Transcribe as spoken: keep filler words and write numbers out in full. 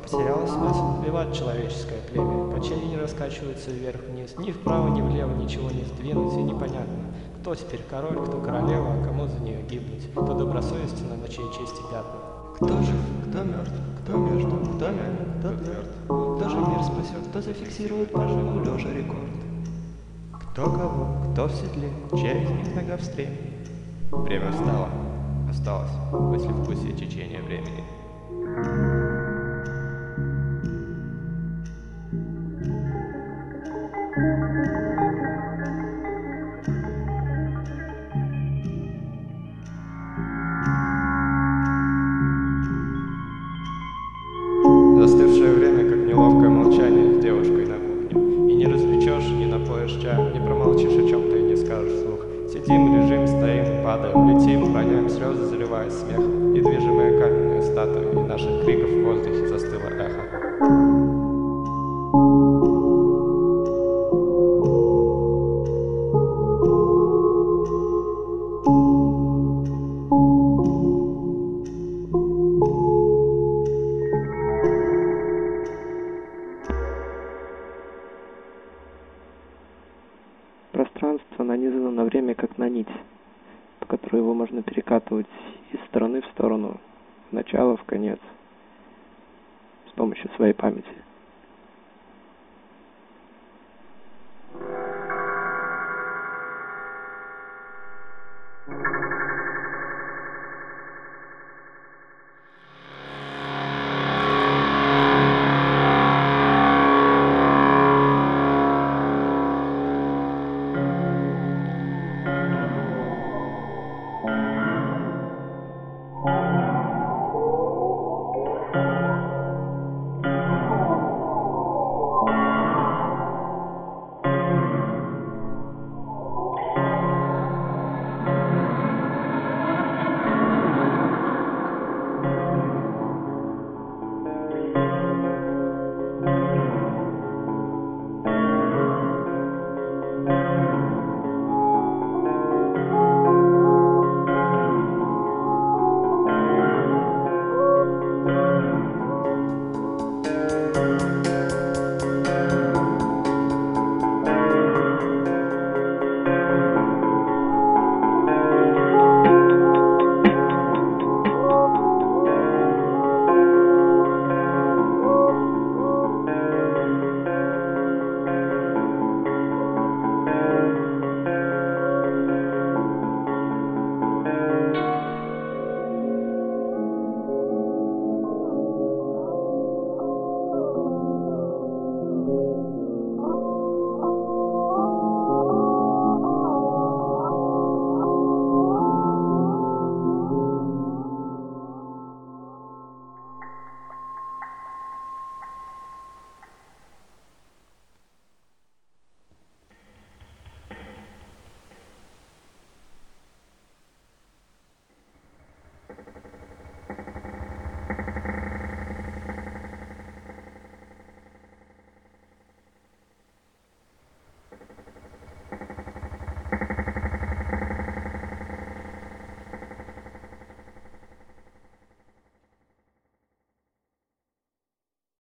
Потерял смысл убивать человеческое племя. Качели не раскачиваются вверх-вниз, ни вправо, ни влево ничего не сдвинуть, и непонятно, кто теперь король, кто королева, а кому за нее гибнуть, кто добросовестен, на чьей чести пятна. Кто жив, кто мертв, кто между, кто мягок, кто тверд, кто же мир спасет, кто зафиксирует поживу лежа рекорд. Кто кого, кто в седле, чья из них нога в стреме. Время встало, осталось послевкусие течения времени. Застывшее время, как неловкое молчание с девушкой на кухне. И не развлечешь, не напоишь чаем, не промолчишь о чем-то и не скажешь вслух. Сидим, лежим, стоим, падаем, летим, роняем слезы, заливаясь смехом. Недвижимые каменные статуи, и наших криков в воздухе застыло эхо. Пространство нанизано на время как на нить, по которой его можно перекатывать из стороны в сторону, в начало, в конец, с помощью своей памяти.